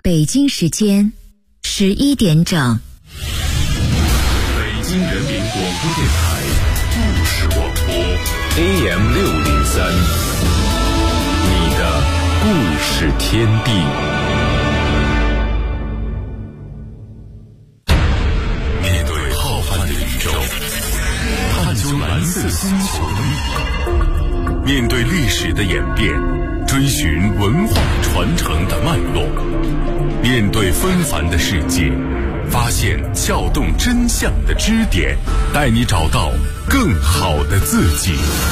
北京时间11点整。 北京人民广播电台故事广播 AM603， 你的故事天地。面对浩瀚的宇宙，探究蓝色星球的密码，面对历史的演变，追寻文化传承的脉络，面对纷繁的世界，发现撬动真相的支点，带你找到更好的自己。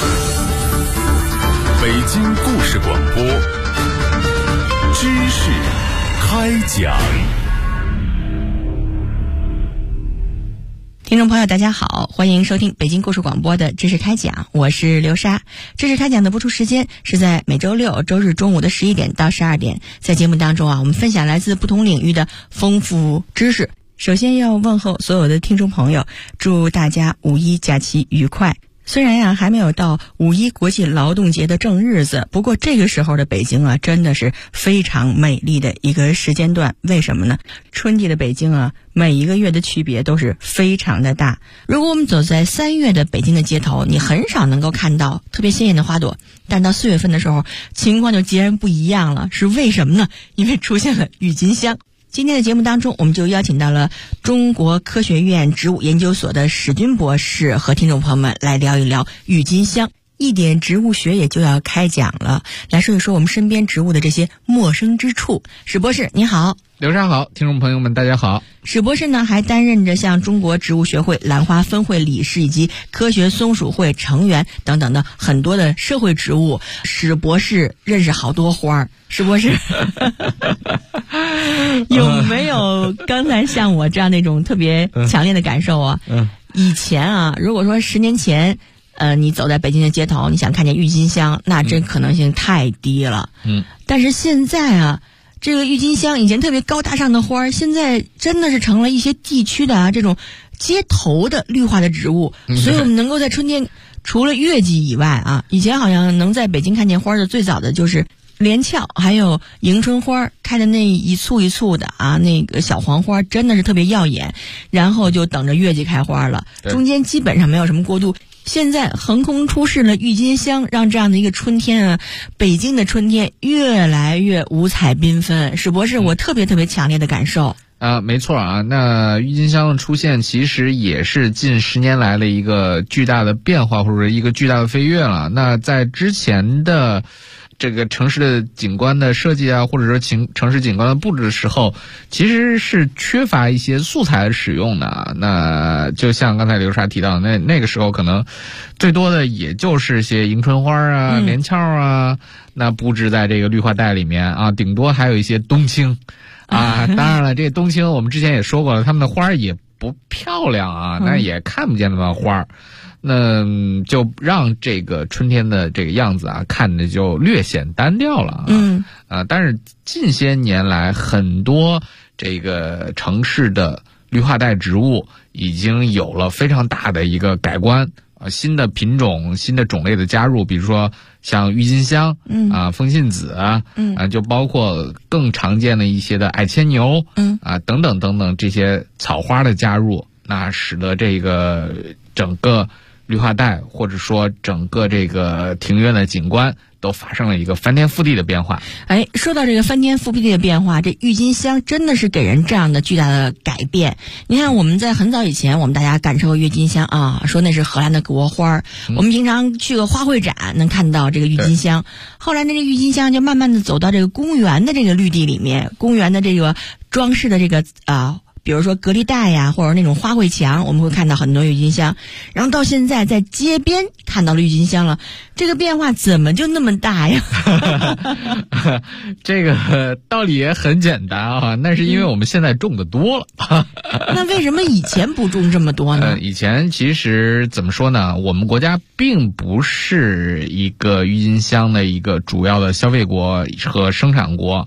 北京故事广播，知识开讲。 听众朋友大家好，欢迎收听北京故事广播的知识开讲，我是刘莎。知识开讲的播出时间是在每周六周日中午的11点到12点。在节目当中我们分享来自不同领域的丰富知识。首先要问候所有的听众朋友，祝大家五一假期愉快。虽然还没有到五一国际劳动节的正日子，不过这个时候的北京真的是非常美丽的一个时间段。为什么呢？春季的北京每一个月的区别都是非常的大。如果我们走在3月的北京的街头，你很少能够看到特别鲜艳的花朵，但到4月份的时候，情况就截然不一样了。是为什么呢？因为出现了郁金香。今天的节目当中，我们就邀请到了中国科学院植物研究所的史军博士，和听众朋友们来聊一聊郁金香。一点植物学也就要开讲了，来说一说我们身边植物的这些陌生之处。史博士你好。 刘莎好，听众朋友们大家好。 史博士呢还担任着像中国植物学会兰花分会理事以及科学松鼠会成员等等的很多的社会职务。史博士认识好多花儿，史博士有没有刚才像我这样那种特别强烈的感受啊？以前如果说10年前你走在北京的街头，你想看见郁金香，那真可能性太低了。但是现在这个郁金香以前特别高大上的花，现在真的是成了一些地区的这种街头的绿化的植物。所以我们能够在春天除了月季以外以前好像能在北京看见花的最早的就是连翘，还有迎春花开的那一簇一簇的那个小黄花真的是特别耀眼，然后就等着月季开花了，中间基本上没有什么过渡。现在横空出世了郁金香，让这样的一个春天北京的春天越来越五彩缤纷。史博士，我特别强烈的感受。 没错那郁金香的出现其实也是近10年来的一个巨大的变化，或者一个巨大的飞跃了。那在之前的这个城市的景观的设计或者说城市景观的布置的时候，其实是缺乏一些素材的使用的。那就像刚才刘莎提到的，那个时候可能最多的也就是些迎春花连翘那布置在这个绿化带里面顶多还有一些冬青当然了，这冬青我们之前也说过了，它们的花也不漂亮那也看不见那么花。那就让这个春天的这个样子看着就略显单调了但是近些年来很多这个城市的绿化带植物已经有了非常大的一个改观新的品种新的种类的加入，比如说像郁金香风信子就包括更常见的一些的矮牵牛等等等等这些草花的加入，那使得这个整个绿化带或者说整个这个庭院的景观都发生了一个翻天覆地的变化。 说到这个翻天覆地的变化，这郁金香真的是给人这样的巨大的改变。你看我们在很早以前我们大家感受过郁金香说那是荷兰的国花，我们平常去个花卉展能看到这个郁金香。后来呢，这郁金香就慢慢的走到这个公园的这个绿地里面，公园的这个装饰的这个比如说隔离带或者那种花卉墙，我们会看到很多郁金香。然后到现在在街边看到了郁金香了，这个变化怎么就那么大呀？ 这个道理也很简单那是因为我们现在种的多了。 那为什么以前不种这么多呢？ 以前其实怎么说呢，我们国家并不是一个郁金香的一个主要的消费国和生产国。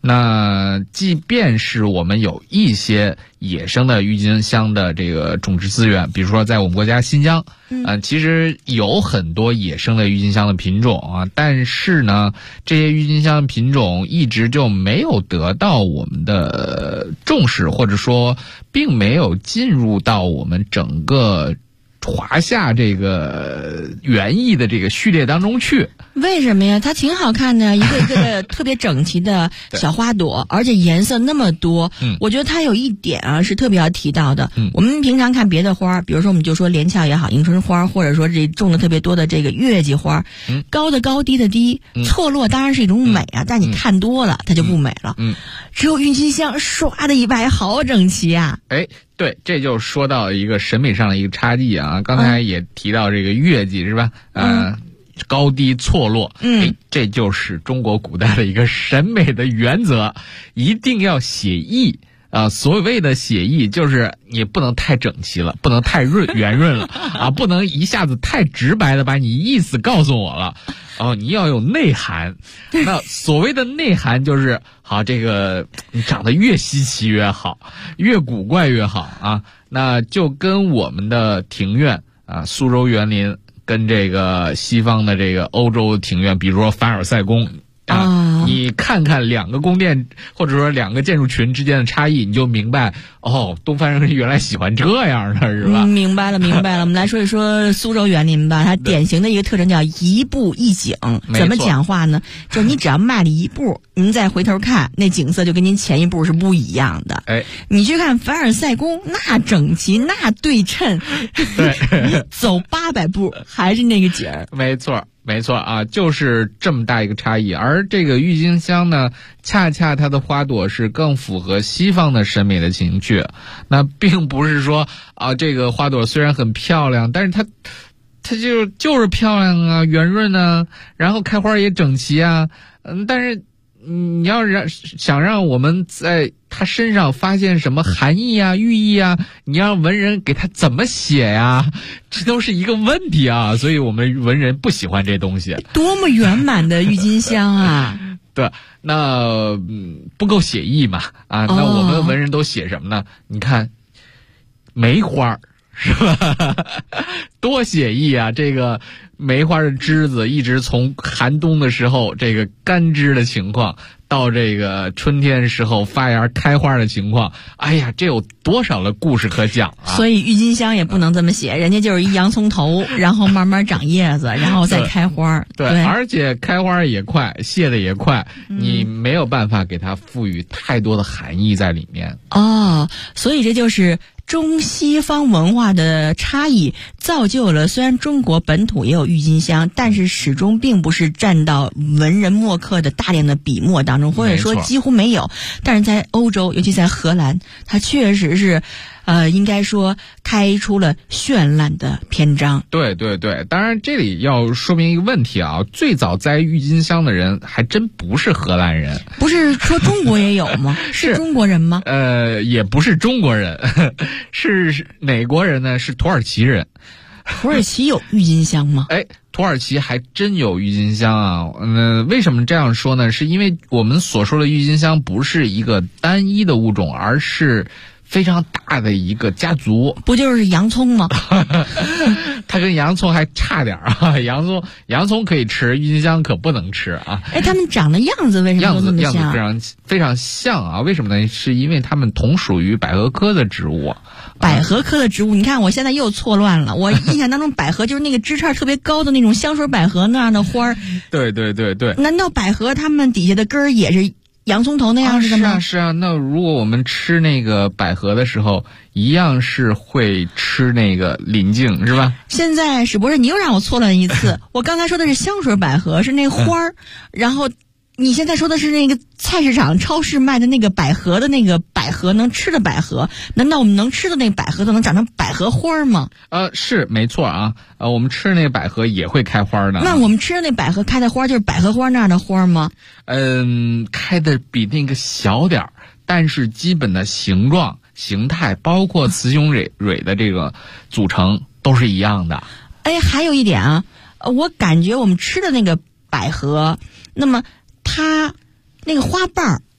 那即便是我们有一些野生的郁金香的这个种植资源，比如说在我们国家新疆，其实有很多野生的郁金香的品种啊，但是呢，这些郁金香的品种一直就没有得到我们的重视，或者说并没有进入到我们整个华夏这个园艺的这个序列当中去。 为什么呀？它挺好看的，一个一个的特别整齐的小花朵，而且颜色那么多。我觉得它有一点啊是特别要提到的。我们平常看别的花，比如说我们就说连翘也好，迎春花，或者说这种的特别多的这个月季花，高的高，低的低，错落当然是一种美啊，但你看多了它就不美了。只有郁金香刷的一排好整齐啊。 对，这就说到一个审美上的一个差异啊。刚才也提到这个月季是吧？高低错落，这就是中国古代的一个审美的原则，一定要写意啊。所谓的写意，就是你不能太整齐了，不能太圆润了啊，不能一下子太直白的把你意思告诉我了。你要有内涵。那所谓的内涵就是好，这个你长得越稀奇越好，越古怪越好啊。那就跟我们的庭院啊，苏州园林跟这个西方的这个欧洲庭院，比如说凡尔赛宫啊，你看看两个宫殿或者说两个建筑群之间的差异，你就明白东方人原来喜欢这样的，是吧？ 明白了。我们来说一说苏州园林吧，它典型的一个特征叫一步一景。怎么讲话呢？就是你只要迈了一步，您再回头看，那景色就跟您前一步是不一样的。你去看凡尔赛宫，那整齐，那对称，对，你走800步还是那个景儿。 没错啊，就是这么大一个差异。而这个郁金香呢，恰恰它的花朵是更符合西方的审美的情趣。那并不是说这个花朵虽然很漂亮，但是它就是漂亮啊，圆润啊，然后开花也整齐啊。但是你要想让我们在他身上发现什么含义啊、寓意啊，你让文人给他怎么写呀？这都是一个问题啊。所以我们文人不喜欢这东西。 多么圆满的郁金香啊！ 对，那不够写意嘛啊？那我们文人都写什么呢？你看梅花是吧？多写意啊！这个梅花的枝子一直从寒冬的时候这个干枝的情况，到这个春天时候发芽开花的情况，哎呀，这有多少的故事可讲啊！ 所以郁金香也不能这么写，人家就是一洋葱头，然后慢慢长叶子，然后再开花。对， 而且开花也快，谢的也快，你没有办法给它赋予太多的含义在里面。 所以这就是中西方文化的差异，造就了虽然中国本土也有郁金香，但是始终并不是占到文人墨客的大量的笔墨当中，或者说几乎没有。但是在欧洲，尤其在荷兰，它确实是应该说开出了绚烂的篇章。 对，当然这里要说明一个问题啊，最早栽郁金香的人还真不是荷兰人。 不是说中国也有吗？是中国人吗？ 也不是中国人，是哪国人呢？是土耳其人。 土耳其有郁金香吗？ 土耳其还真有郁金香啊。为什么这样说呢？是因为我们所说的郁金香不是一个单一的物种，而是非常大的一个家族。 不就是洋葱吗？ 它跟洋葱还差点啊，洋葱可以吃，郁金香可不能吃啊。 它们长的样子为什么都这么像？ 样子非常像啊。为什么呢？是因为它们同属于百合科的植物。 百合科的植物，你看我现在又错乱了。我印象当中百合就是那个枝杈特别高的那种香水百合那样的花儿。 对。 难道百合它们底下的根儿也是洋葱头那样子的吗？ 是啊。那如果我们吃那个百合的时候，一样是会吃那个鳞茎，是吧？ 现在史博士，你又让我错乱一次。我刚才说的是香水百合，是那花儿，然后你现在说的是那个菜市场、超市卖的那个百合的那个百合能吃的百合，难道我们能吃的那个百合都能长成百合花吗？ 是没错啊。我们吃的那个百合也会开花的。 那我们吃的那百合开的花就是百合花那样的花吗？ 开的比那个小点儿，但是基本的形状、形态，包括雌雄蕊的这个组成都是一样的。 还有一点啊，我感觉我们吃的那个百合，那么它那个花瓣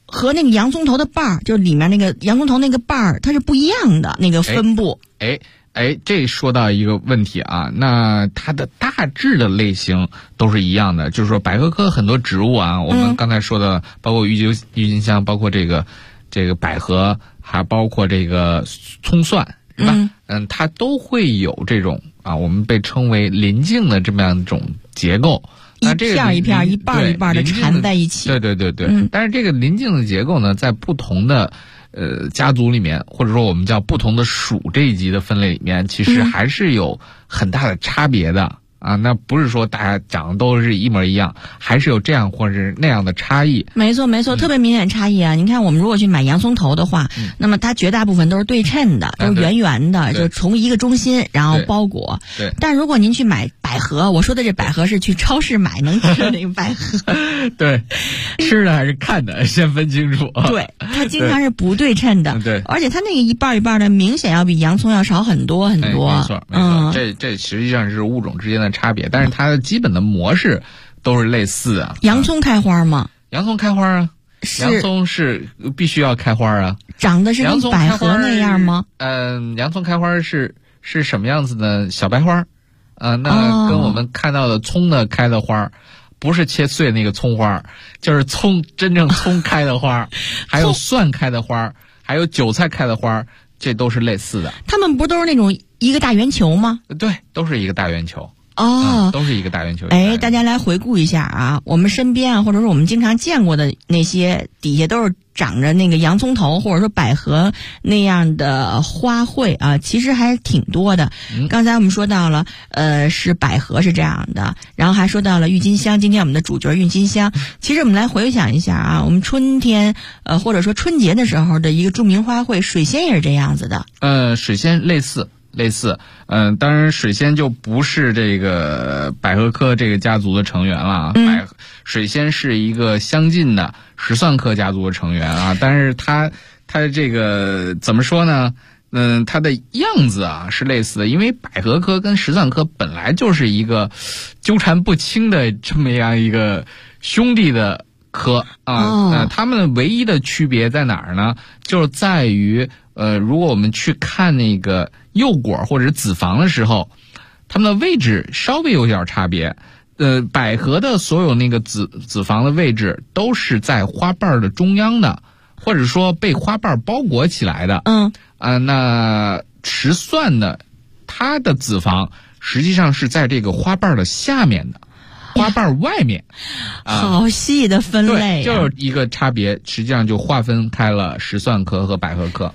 和那个洋葱头的瓣儿，就是里面那个洋葱头那个瓣儿，它是不一样的那个分布。 这说到一个问题啊，那它的大致的类型都是一样的，就是说百合科很多植物啊，我们刚才说的，包括郁金香，包括这个百合，还包括这个葱蒜，是吧？它都会有这种啊，我们被称为鳞茎的这么样一种结构。 一片一片、一瓣一瓣的缠在一起。 对。但是这个鳞茎的结构呢，在不同的家族里面，或者说我们叫不同的属这一级的分类里面，其实还是有很大的差别的。啊，那不是说大家长得都是一模一样，还是有这样或者是那样的差异。 没错，特别明显差异啊！你看，我们如果去买洋葱头的话，那么它绝大部分都是对称的，都是圆圆的，就从一个中心然后包裹。 对。 但如果您去买百合，我说的这百合是去超市买能吃的那个百合。 对，吃的还是看的，先分清楚。 对，它经常是不对称的。 对。 而且它那个一瓣一瓣的，明显要比洋葱要少很多很多。 没错。这实际上是物种之间的差别，但是它的基本的模式都是类似的。 洋葱开花吗？ 洋葱开花啊，洋葱是必须要开花啊。 长得是跟百合那样吗？ 洋葱开花是什么样子的？小白花，那跟我们看到的葱的开的花，不是切碎那个葱花，就是真正葱开的花，还有蒜开的花，还有韭菜开的花，这都是类似的。 它们不都是那种一个大圆球吗？ 对，都是一个大圆球。都是一个大圆球。 大家来回顾一下啊，我们身边或者说我们经常见过的那些底下都是长着那个洋葱头或者说百合那样的花卉啊，其实还挺多的。刚才我们说到了是百合是这样的，然后还说到了郁金香，今天我们的主角郁金香。其实我们来回想一下啊，我们春天或者说春节的时候的一个著名花卉水仙也是这样子的。 水仙类似，当然水仙就不是这个百合科这个家族的成员了。水仙是一个相近的石蒜科家族的成员啊，但是它这个怎么说呢？它的样子啊是类似的，因为百合科跟石蒜科本来就是一个纠缠不清的这么样一个兄弟的科啊。它们唯一的区别在哪儿呢？就是在于如果我们去看那个幼果或者子房的时候，它们的位置稍微有点差别。百合的所有那个子房的位置都是在花瓣的中央的，或者说被花瓣包裹起来的。那石蒜的它的子房实际上是在这个花瓣的下面的，花瓣外面。 好细的分类。 对，就是一个差别，实际上就划分开了石蒜科和百合科。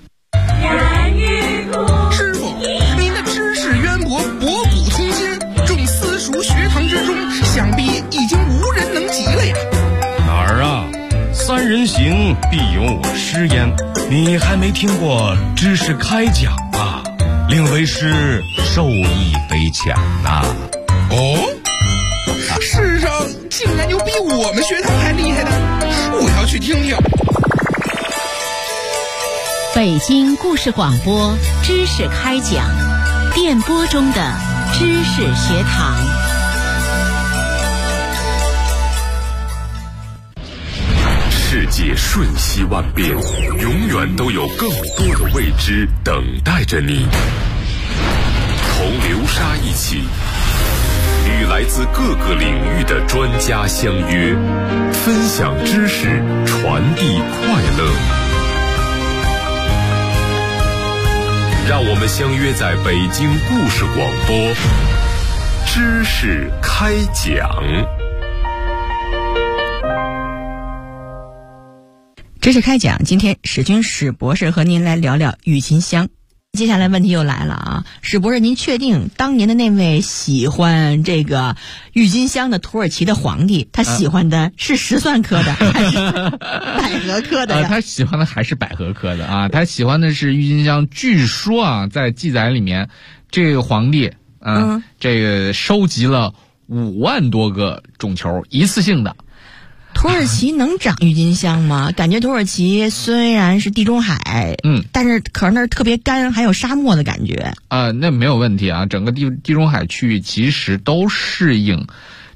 师傅，您的知识渊博，博古通今，众私塾学堂之中，想必已经无人能及了呀。 哪儿啊？三人行，必有我师焉。你还没听过知识开讲啊？令为师受益匪浅呐。 世上竟然有比我们学堂还厉害的，我要去听听。 北京故事广播知识开讲，电波中的知识学堂。 世界瞬息万变，永远都有更多的未知等待着你。同流沙一起，与来自各个领域的专家相约，分享知识，传递快乐。让我们相约在北京故事广播，知识开讲。 知识开讲，今天史军史博士和您来聊聊郁金香。接下来问题又来了啊，史博士，您确定当年的那位喜欢这个郁金香的土耳其的皇帝，他喜欢的是石蒜科的还是百合科的呀？ 他喜欢的还是百合科的啊，他喜欢的是郁金香。据说啊，在记载里面，这个皇帝这个收集了5万多个种球，一次性的。 土耳其能长郁金香吗？感觉土耳其虽然是地中海，但是可是那儿特别干，还有沙漠的感觉。 那没有问题啊，整个地中海区域其实都适应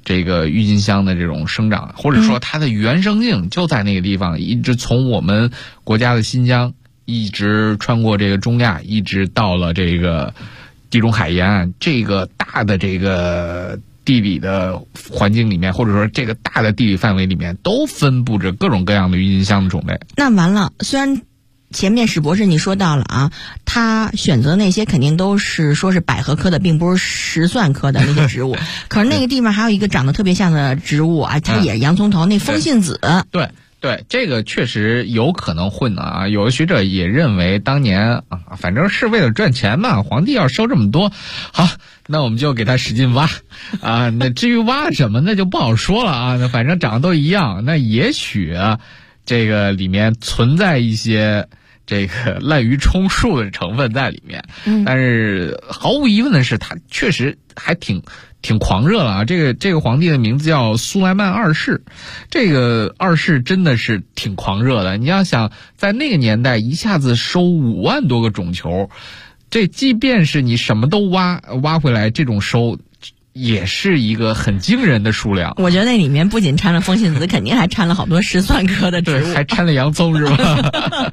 这个郁金香的这种生长，或者说它的原生境就在那个地方，一直从我们国家的新疆一直穿过这个中亚，一直到了这个地中海沿岸，这个大的这个地理的环境里面，或者说这个大的地理范围里面，都分布着各种各样的郁金香的种类。 那完了，虽然前面史博士你说到了啊，他选择那些肯定都是说是百合科的，并不是石蒜科的那些植物。可是那个地方还有一个长得特别像的植物啊，它也是洋葱头，那风信子。 对，这个确实有可能混啊。有的学者也认为，当年啊，反正是为了赚钱嘛，皇帝要收这么多，好，那我们就给他使劲挖啊。那至于挖什么，那就不好说了啊。那反正长得都一样，那也许啊，这个里面存在一些这个滥竽充数的成分在里面。但是毫无疑问的是，他确实还挺狂热了啊！这个皇帝的名字叫苏莱曼二世，这个二世真的是挺狂热的。你要想在那个年代一下子收5万多个种球，这即便是你什么都挖回来，这种收也是一个很惊人的数量。 我觉得那里面不仅掺了风信子，肯定还掺了好多石蒜科的植物， 还掺了洋葱是吧？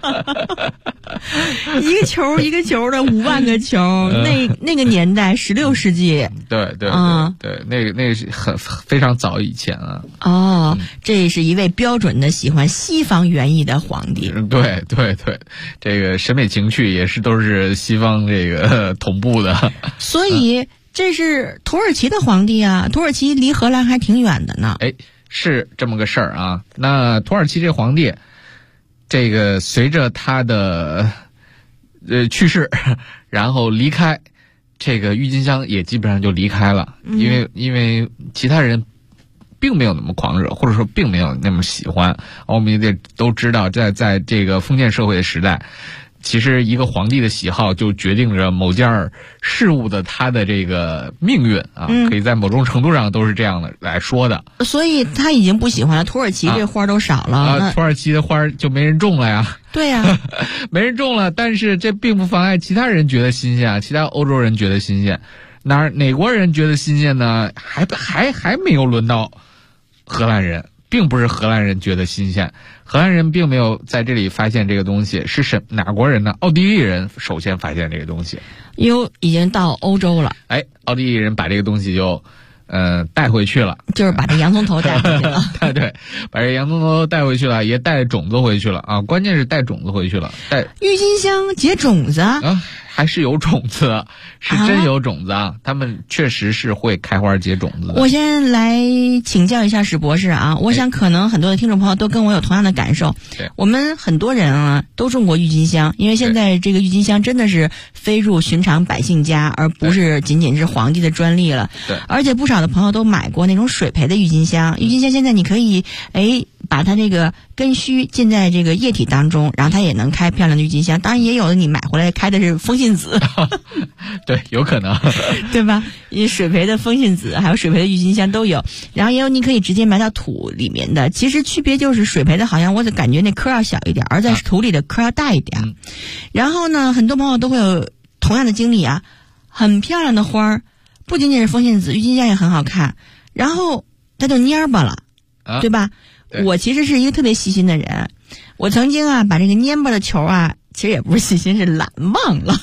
一个球一个球的5万个球，那个年代16世纪， 对，那个是非常早以前啊。 哦，这是一位标准的喜欢西方园艺的皇帝。 对，这个审美情趣也是都是西方这个同步的。 所以这是土耳其的皇帝啊，土耳其离荷兰还挺远的呢。 是这么个事儿啊。那土耳其这皇帝，这个随着他的去世，然后离开，这个郁金香也基本上就离开了，因为其他人并没有那么狂热，或者说并没有那么喜欢。我们也都知道，在这个封建社会的时代，其实一个皇帝的喜好就决定着某件事物的他的这个命运啊，可以在某种程度上都是这样的来说的。 所以他已经不喜欢了，土耳其这花都少了， 土耳其的花就没人种了呀。 对呀， 没人种了，但是这并不妨碍其他人觉得新鲜啊，其他欧洲人觉得新鲜，哪国人觉得新鲜呢？还没有轮到荷兰人。并不是荷兰人觉得新鲜，荷兰人并没有在这里发现这个东西，是哪国人呢？奥地利人首先发现这个东西， 已经到欧洲了。 奥地利人把这个东西就带回去了， 就是把这洋葱头带回去了。 对，把这洋葱头带回去了，也带种子回去了啊！关键是带种子回去了， 郁金香结种子啊。 还是有种子，是真有种子啊！他们确实是会开花结种子的。 我先来请教一下史博士啊，我想可能很多的听众朋友都跟我有同样的感受。我们很多人啊都种过郁金香，因为现在这个郁金香真的是飞入寻常百姓家，而不是仅仅是皇帝的专利了。 对， 而且不少的朋友都买过那种水培的郁金香。郁金香现在你可以把它这个根须浸在这个液体当中，然后它也能开漂亮的郁金香。当然也有的你买回来开的是风信子。 对，有可能。 对吧？水培的风信子还有水培的郁金香都有，然后也有你可以直接埋到土里面的。其实区别就是水培的好像我感觉那颗要小一点，而在土里的颗要大一点。然后呢，很多朋友都会有同样的经历啊，很漂亮的花儿，不仅仅是风信子，郁金香也很好看，然后它就蔫巴了，对吧？我其实是一个特别细心的人，我曾经啊把这个蔫巴的球啊，其实也不是细心，是懒忘了。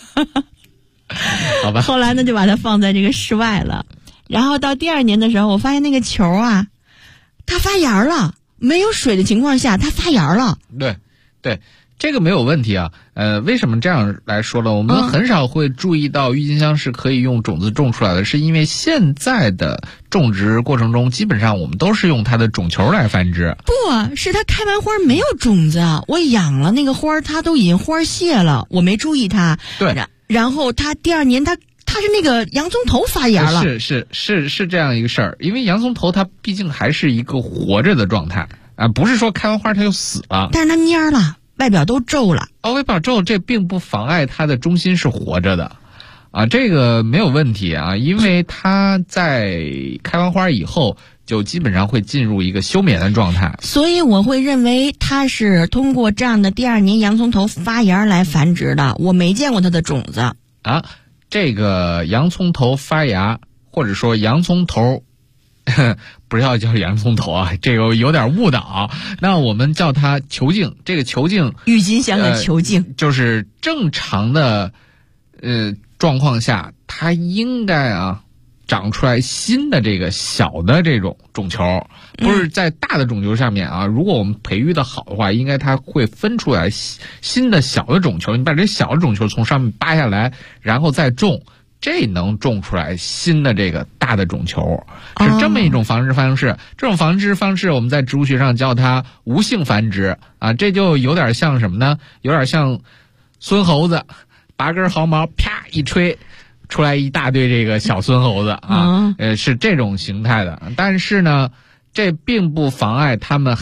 好吧。 后来呢，就把它放在这个室外了。然后到第2年的时候，我发现那个球啊，它发芽了，没有水的情况下，它发芽了。 对，这个没有问题啊。为什么这样来说呢？我们很少会注意到郁金香是可以用种子种出来的，是因为现在的种植过程中，基本上我们都是用它的种球来繁殖。 不是它开完花没有种子，我养了那个花，它都已经花谢了，我没注意它。 对， 然后它第2年它是那个洋葱头发芽了。 是这样一个事儿，因为洋葱头它毕竟还是一个活着的状态啊，不是说开完花它就死了。 但是它蔫了，外表都皱了。 外表皱，这并不妨碍它的中心是活着的啊，这个没有问题啊，因为它在开完花以后就基本上会进入一个休眠的状态。 所以我会认为它是通过这样的第2年洋葱头发芽来繁殖的，我没见过它的种子啊。这个洋葱头发芽，或者说洋葱头不要叫洋葱头啊，这个有点误导。那我们叫它球茎，这个球茎， 郁金香的球茎， 就是正常的状况下，它应该长出来新的这个小的这种种球，不是在大的种球上面啊。如果我们培育的好的话，应该它会分出来新的小的种球。你把这小的种球从上面扒下来，然后再种，这能种出来新的这个大的种球，是这么一种繁殖方式。这种繁殖方式我们在植物学上叫它无性繁殖啊。这就有点像什么呢？有点像孙猴子拔根毫毛，啪一吹，出来一大堆这个小孙猴子啊，是这种形态的。但是呢，这并不妨碍他们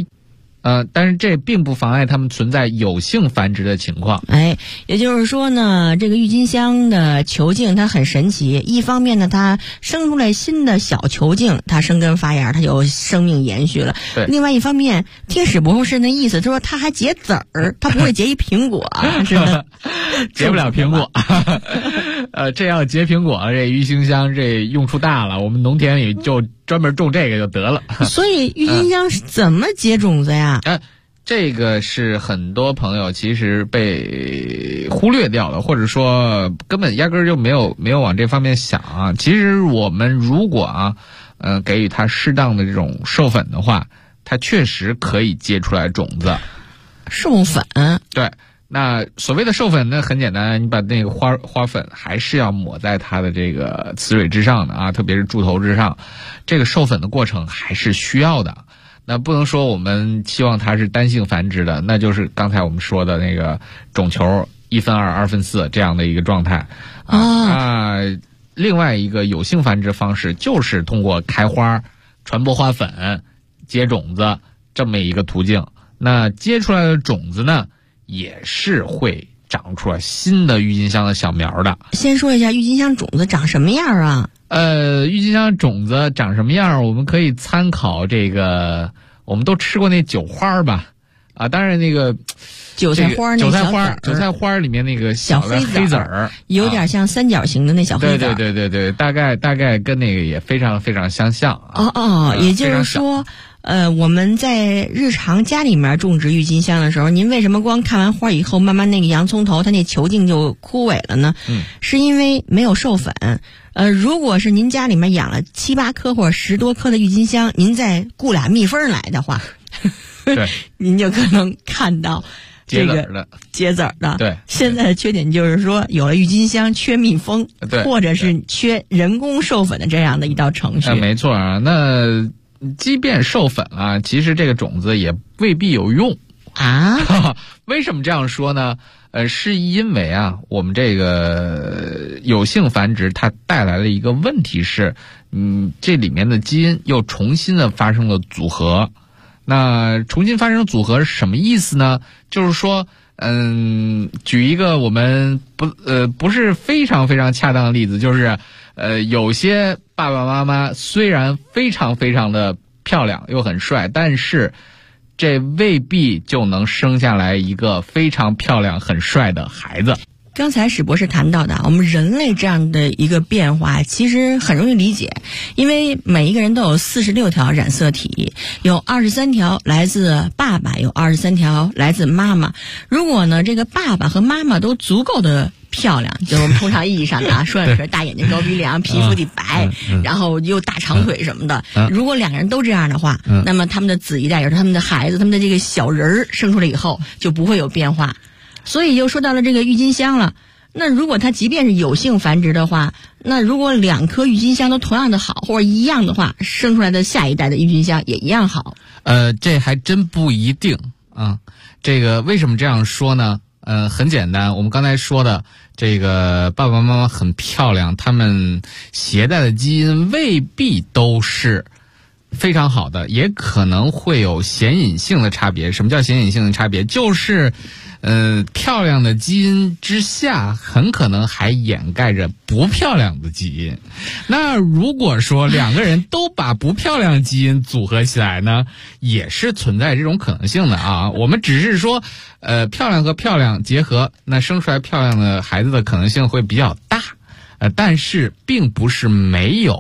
存在有性繁殖的情况。 也就是说呢，这个郁金香的球茎它很神奇。一方面呢，它生出来新的小球茎，它生根发芽，它有生命延续了。另外一方面，听史博士那意思，他说它还结籽儿，它不会结一苹果，是吧？ 结不了苹果。这要结苹果，这郁金香这用处大了，我们农田里就专门种这个就得了。 所以郁金香是怎么结种子呀？ 这个是很多朋友其实被忽略掉了，或者说根本压根儿就没有往这方面想啊。其实我们如果给予它适当的这种授粉的话，它确实可以结出来种子。 授粉？ 对。那所谓的授粉呢，很简单，你把那个花粉还是要抹在它的这个雌蕊之上的啊，特别是柱头之上，这个授粉的过程还是需要的。那不能说我们期望它是单性繁殖的，那就是刚才我们说的那个种球1分2、2分4这样的一个状态另外一个有性繁殖方式就是通过开花、传播花粉、结种子这么一个途径。那结出来的种子呢，也是会长出来新的郁金香的小苗的。 先说一下郁金香种子长什么样啊？ 郁金香种子长什么样，我们可以参考这个，我们都吃过那韭花吧？当然那个韭菜花里面那个小的黑籽儿， 有点像三角形的那小黑籽儿。 对，大概跟那个也非常非常相像也就是说。我们在日常家里面种植郁金香的时候，您为什么光看完花以后，慢慢那个洋葱头它那球茎就枯萎了呢？是因为没有授粉。如果是您家里面养了7、8颗或者10多颗的郁金香，您再雇俩蜜蜂来的话， 对， 您就可能看到这个结籽儿的。 对， 现在的缺点就是说，有了郁金香缺蜜蜂，或者是缺人工授粉的这样的一道程序。 没错啊，那即便授粉了，其实这个种子也未必有用啊。 为什么这样说呢？是因为我们这个有性繁殖它带来了一个问题是，这里面的基因又重新的发生了组合。那重新发生组合是什么意思呢？就是说，举一个我们不是非常非常恰当的例子，就是有些爸爸妈妈虽然非常非常的漂亮又很帅，但是这未必就能生下来一个非常漂亮很帅的孩子。 刚才史博士谈到的，我们人类这样的一个变化其实很容易理解，因为每一个人都有46条染色体，有23条来自爸爸，有23条来自妈妈。如果呢这个爸爸和妈妈都足够的漂亮，就是我们通常意义上的说的是大眼睛高鼻梁，皮肤得白，然后又大长腿什么的。如果2个人都这样的话，那么他们的子一代，也就是他们的孩子，他们的这个小人儿生出来以后就不会有变化。所以又说到了这个郁金香了，那如果它即便是有性繁殖的话，那如果2颗郁金香都同样的好或者一样的话，生出来的下一代的郁金香也一样好。 这还真不一定啊。这个为什么这样说呢？很简单，我们刚才说的这个爸爸妈妈很漂亮，他们携带的基因未必都是非常好的，也可能会有显隐性的差别。什么叫显隐性的差别？就是漂亮的基因之下，很可能还掩盖着不漂亮的基因。那如果说2个人都把不漂亮的基因组合起来呢，也是存在这种可能性的啊。我们只是说，漂亮和漂亮结合，那生出来漂亮的孩子的可能性会比较大。但是并不是没有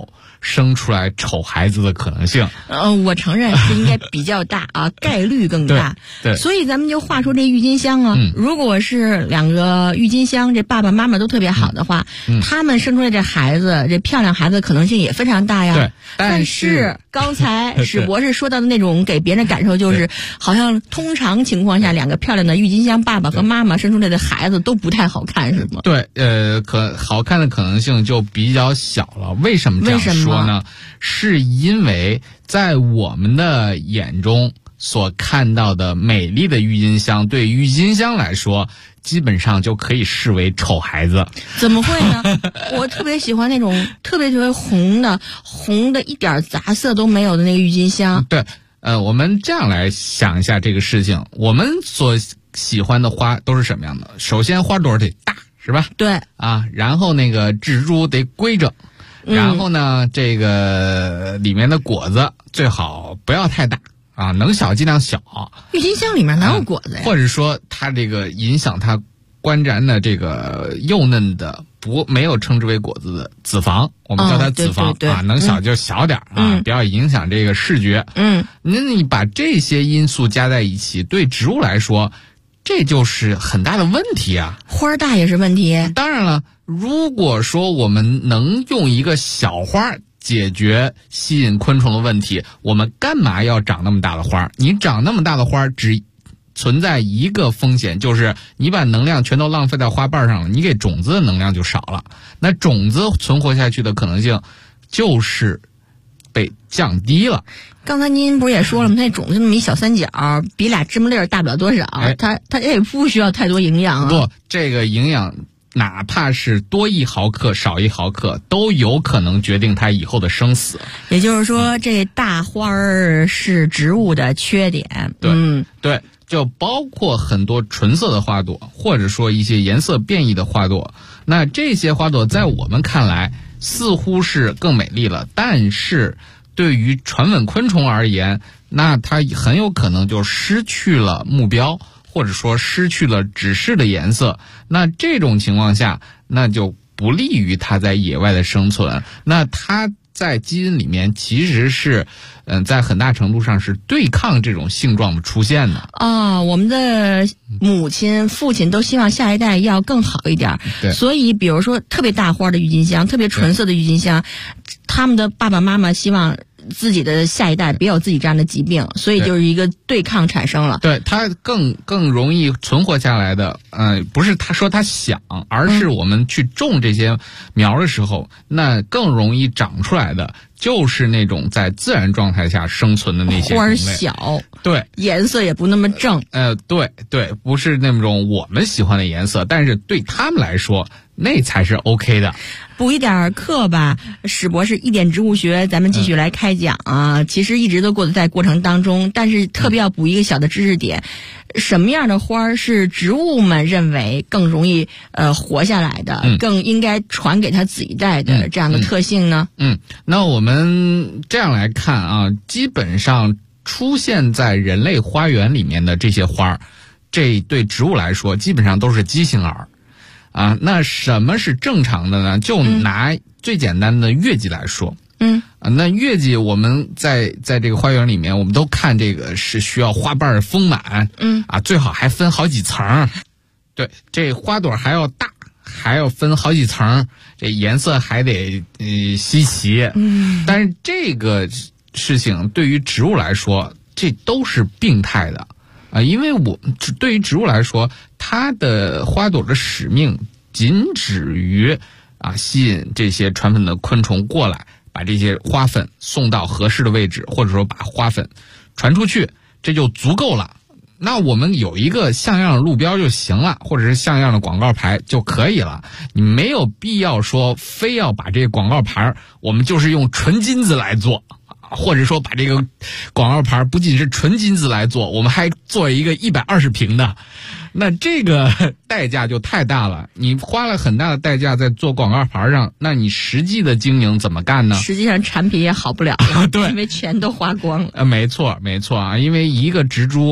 生出来丑孩子的可能性。 我承认是应该比较大啊，概率更大。 对， 所以咱们就话说这郁金香啊，如果是两个郁金香，这爸爸妈妈都特别好的话，他们生出来这孩子，这漂亮孩子的可能性也非常大呀。 对， 但是刚才史博士说到的那种给别人感受就是，好像通常情况下，两个漂亮的郁金香爸爸和妈妈生出来的孩子都不太好看，是吗？ 对，好看的可能性就比较小了。为什么这样说呢？是因为在我们的眼中所看到的美丽的郁金香，对郁金香来说，基本上就可以视为丑孩子。 怎么会呢？我特别喜欢那种特别红的一点杂色都没有的那个郁金香。 对，我们这样来想一下这个事情，我们所喜欢的花都是什么样的？首先花朵得大，是吧？ 对啊，然后那个植株得规整，然后呢，这个里面的果子最好不要太大啊，能小尽量小。 郁金香里面哪有果子呀？ 或者说它这个影响它观瞻的这个幼嫩的没有称之为果子的子房，我们叫它子房， 对啊，能小就小点啊，不要影响这个视觉。那你把这些因素加在一起，对植物来说，这就是很大的问题啊。 花大也是问题。 当然了，如果说我们能用一个小花解决吸引昆虫的问题，我们干嘛要长那么大的花？你长那么大的花只存在一个风险，就是你把能量全都浪费在花瓣上了，你给种子的能量就少了，那种子存活下去的可能性就是被降低了。 刚才您不是也说了吗？它那种子那么一小三角，比俩芝麻粒儿大不了多少，它也不需要太多营养啊。 不，这个营养哪怕是多1毫克少1毫克，都有可能决定它以后的生死。 也就是说，这大花儿是植物的缺点。 对，就包括很多纯色的花朵，或者说一些颜色变异的花朵。那这些花朵在我们看来似乎是更美丽了，但是对于传吻昆虫而言，那它很有可能就失去了目标，或者说失去了指示的颜色。那这种情况下，那就不利于它在野外的生存。那它在基因里面其实是在很大程度上是对抗这种性状的出现的啊。我们的母亲父亲都希望下一代要更好一点，所以比如说特别大花的郁金香，特别纯色的郁金香，他们的爸爸妈妈希望自己的下一代别有自己这样的疾病，所以就是一个对抗产生了。 对，它更容易存活下来的，不是他说他想，而是我们去种这些苗的时候，那更容易长出来的就是那种在自然状态下生存的那些花小， 对， 颜色也不那么正， 对，不是那种我们喜欢的颜色，但是对他们来说，那才是 OK 的。 补一点课吧，史博士一点植物学，咱们继续来开讲啊。其实一直都在过程当中，但是特别要补一个小的知识点，什么样的花是植物们认为更容易活下来的，更应该传给它子一代的这样的特性呢？ 那我们这样来看啊，基本上出现在人类花园里面的这些花，这对植物来说基本上都是畸形儿。那什么是正常的呢？就拿最简单的月季来说，那月季我们在这个花园里面，我们都看这个是需要花瓣丰满，最好还分好几层，对，这花朵还要大，还要分好几层，这颜色还得稀奇，但是这个事情对于植物来说，这都是病态的。因为对于植物来说，它的花朵的使命仅止于吸引这些传粉的昆虫过来，把这些花粉送到合适的位置，或者说把花粉传出去，这就足够了。那我们有一个像样的路标就行了，或者是像样的广告牌就可以了。你没有必要说非要把这个广告牌我们就是用纯金子来做，或者说把这个广告牌不仅是纯金子来做，我们还做一个120平的，那这个代价就太大了。你花了很大的代价在做广告牌上，那你实际的经营怎么干呢？ 实际上产品也好不了了，对，因为全都花光了。 没错啊，因为一个植株它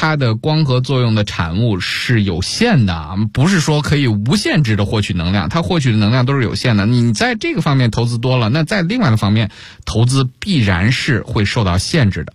它的光合作用的产物是有限的啊，不是说可以无限制的获取能量，它获取的能量都是有限的。你在这个方面投资多了，那在另外的方面投资必然是会受到限制的。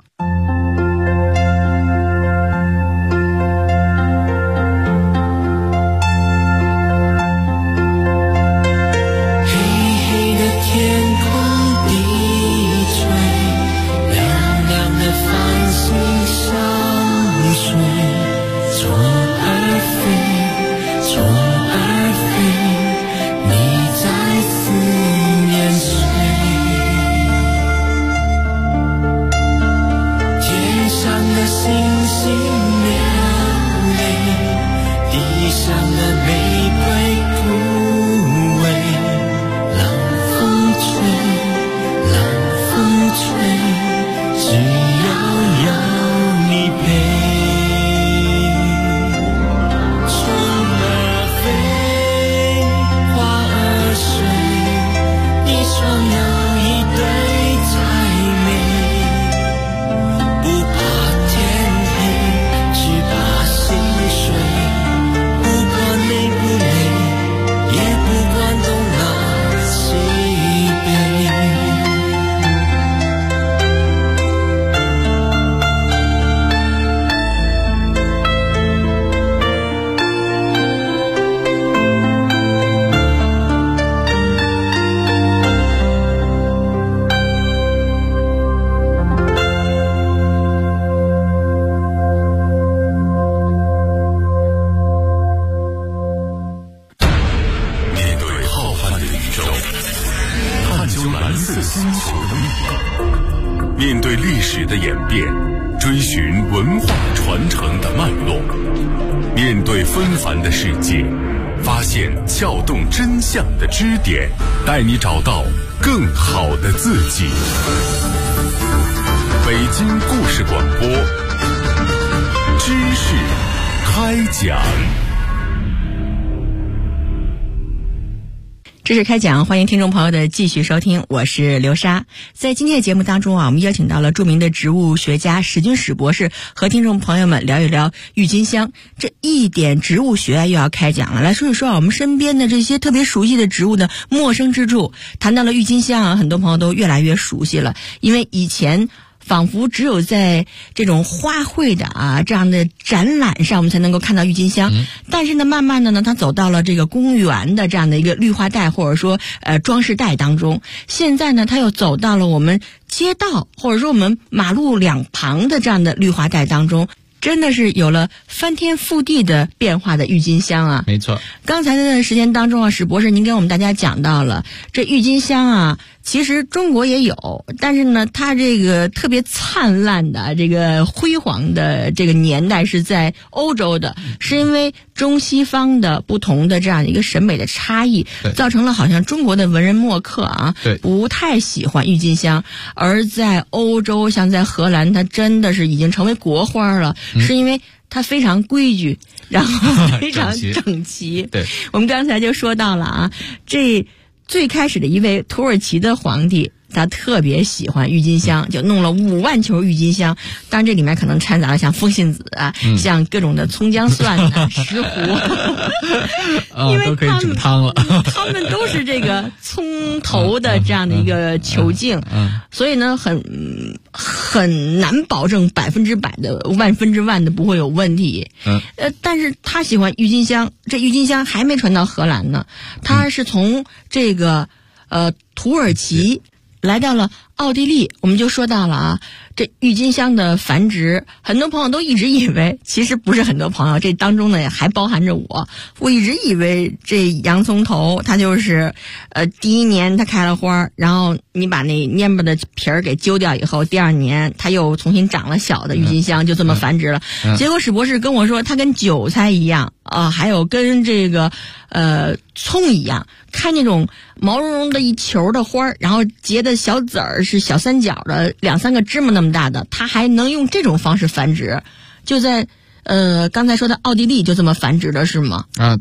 面对历史的演变，追寻文化传承的脉络，面对纷繁的世界，发现撬动真相的支点，带你找到更好的自己。北京故事广播，知识开讲。 知识开讲，欢迎听众朋友的继续收听，我是刘莎。在今天的节目当中啊，我们邀请到了著名的植物学家史君史博士，和听众朋友们聊一聊郁金香。这一点植物学又要开讲了，来说一说我们身边的这些特别熟悉的植物的陌生之处。谈到了郁金香啊，很多朋友都越来越熟悉了，因为以前仿佛只有在这种花卉的这样的展览上，我们才能够看到郁金香。但是呢，慢慢的呢，它走到了这个公园的这样的一个绿化带，或者说装饰带当中。现在呢，它又走到了我们街道，或者说我们马路两旁的这样的绿化带当中。真的是有了翻天覆地的变化的郁金香啊！ 没错， 刚才的时间当中啊，史博士您给我们大家讲到了这郁金香啊，其实中国也有，但是呢，它这个特别灿烂的这个辉煌的这个年代是在欧洲的，是因为中西方的不同的这样一个审美的差异，造成了好像中国的文人墨客啊，不太喜欢郁金香，而在欧洲，像在荷兰，它真的是已经成为国花了。是因为它非常规矩，然后非常整齐。 对， 我们刚才就说到了啊，这最开始的一位土耳其的皇帝，他特别喜欢郁金香，就弄了5万球郁金香。当然这里面可能掺杂了像风信子啊，像各种的葱姜蒜啊、石斛，因为都可以煮汤了。 他们都是这个葱头的这样的一个球茎，所以呢，很难保证100%的100%的不会有问题。但是他喜欢郁金香，这郁金香还没传到荷兰呢，他是从这个土耳其来到了奥地利。我们就说到了啊，这郁金香的繁殖，很多朋友都一直以为，其实不是很多朋友，这当中呢也还包含着我一直以为这洋葱头它就是第一年它开了花，然后你把那蔫巴的皮儿给揪掉以后，第二年它又重新长了小的郁金香，就这么繁殖了。结果史博士跟我说，它跟韭菜一样啊，还有跟这个葱一样，开那种毛茸茸的一球的花，然后结的小籽儿是小三角的2-3个芝麻那么大的，它还能用这种方式繁殖。就在刚才说的奥地利就这么繁殖的是吗？ 对，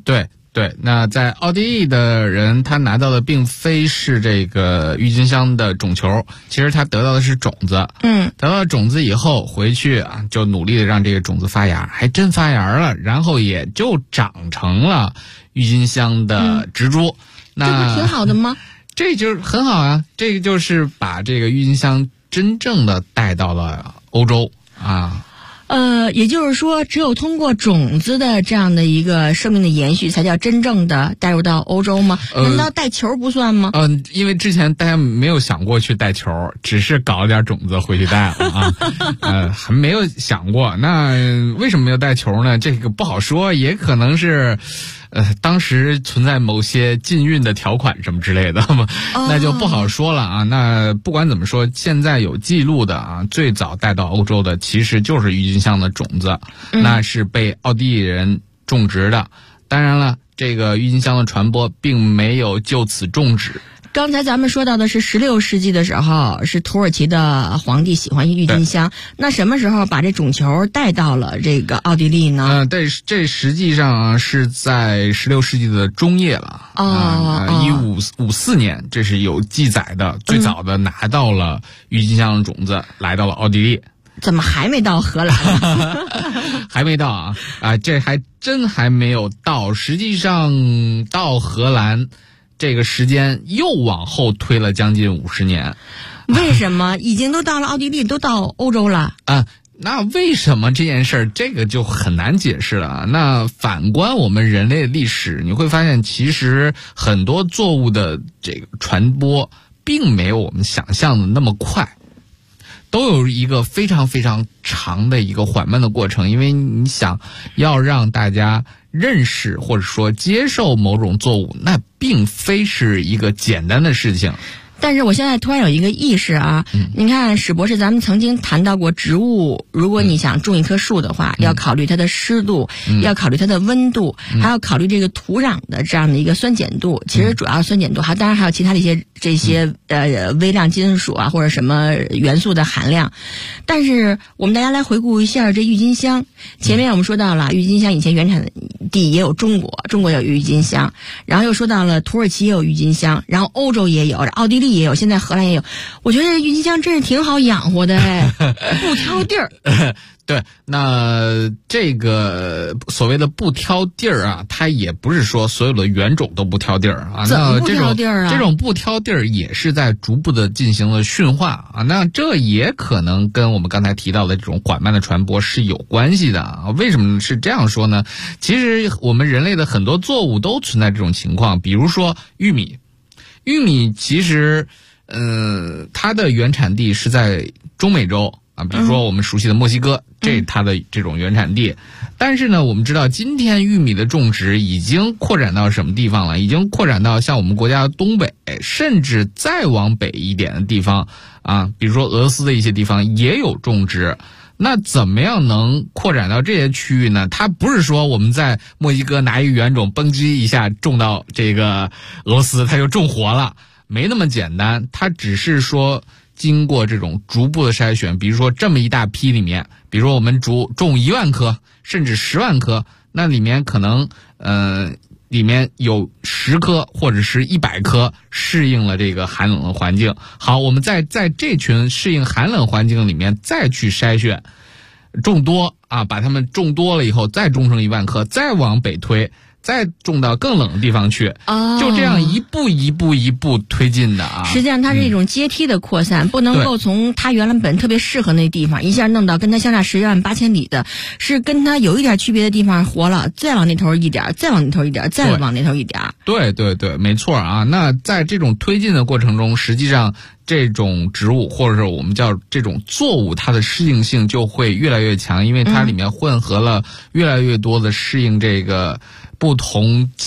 对，那在奥地利的人，他拿到的并非是这个郁金香的种球，其实他得到的是种子。得到了种子以后回去啊，就努力的让这个种子发芽，还真发芽了，然后也就长成了郁金香的植株。那这不挺好的吗？ 这就是很好啊，这个就是把这个郁金香真正的带到了欧洲啊。 也就是说，只有通过种子的这样的一个生命的延续，才叫真正的带入到欧洲吗？难道带球不算吗？ 因为之前大家没有想过去带球，只是搞了点种子回去带了啊。还没有想过。那为什么要带球呢？这个不好说，也可能是当时存在某些禁运的条款什么之类的，那就不好说了啊。那不管怎么说，现在有记录的啊，最早带到欧洲的其实就是郁金香的种子，那是被奥地利人种植的。当然了，这个郁金香的传播并没有就此终止。 刚才咱们说到的是16世纪的时候，是土耳其的皇帝喜欢郁金香。那什么时候把这种球带到了这个奥地利呢？ 这实际上是在16世纪的中叶了。1554年，这是有记载的，最早的拿到了郁金香的种子，来到了奥地利。 怎么还没到荷兰？ 还没到啊！这还真还没有到。实际上到荷兰这个时间又往后推了将近50年。 为什么？已经都到了奥地利，都到欧洲了啊？那为什么这件事儿，这个就很难解释了。那反观我们人类的历史，你会发现其实很多作物的这个传播并没有我们想象的那么快，都有一个非常非常长的一个缓慢的过程。因为你想要让大家认识或者说接受某种作物，那并非是一个简单的事情。 但是我现在突然有一个意识啊，你看史博士，咱们曾经谈到过植物，如果你想种一棵树的话，要考虑它的湿度，要考虑它的温度，还要考虑这个土壤的这样的一个酸碱度。其实主要酸碱度，当然还有其他的这些微量金属啊或者什么元素的含量。但是我们大家来回顾一下这郁金香，前面我们说到了郁金香以前原产地也有中国有郁金香，然后又说到了土耳其也有郁金香，然后欧洲也有，奥地利也有，现在荷兰也有。我觉得这郁金香真是挺好养活的不挑地儿。 对，那这个所谓的不挑地儿啊，它也不是说所有的原种都不挑地儿啊。 怎么不挑地儿啊？ 这种不挑地儿也是在逐步的进行了驯化啊。那这也可能跟我们刚才提到的这种缓慢的传播是有关系的啊。为什么是这样说呢？其实我们人类的很多作物都存在这种情况，比如说玉米。玉米其实它的原产地是在中美洲啊，比如说我们熟悉的墨西哥，这是它的这种原产地。但是呢，我们知道今天玉米的种植已经扩展到什么地方了？已经扩展到像我们国家的东北，甚至再往北一点的地方啊，比如说俄罗斯的一些地方也有种植。那怎么样能扩展到这些区域呢？它不是说我们在墨西哥拿一个原种蹦叽一下种到这个俄罗斯它就种活了，没那么简单。它只是说经过这种逐步的筛选，比如说这么一大批里面，比如说我们种1万棵甚至10万棵，那里面可能里面有10棵或者是100棵适应了这个寒冷的环境。好，我们在这群适应寒冷环境里面再去筛选，种多啊，把它们种多了以后再种成1万棵，再往北推，再种到更冷的地方去，就这样一步推进的啊。 实际上它是一种阶梯的扩散，不能够从它原来本特别适合那地方一下弄到跟它相差10万8千里的，是跟它有一点区别的地方活了，再往那头一点，再往那头一点，再往那头一点。 对，没错啊。那在这种推进的过程中，实际上这种植物或者是我们叫这种作物，它的适应性就会越来越强，因为它里面混合了越来越多的适应这个不同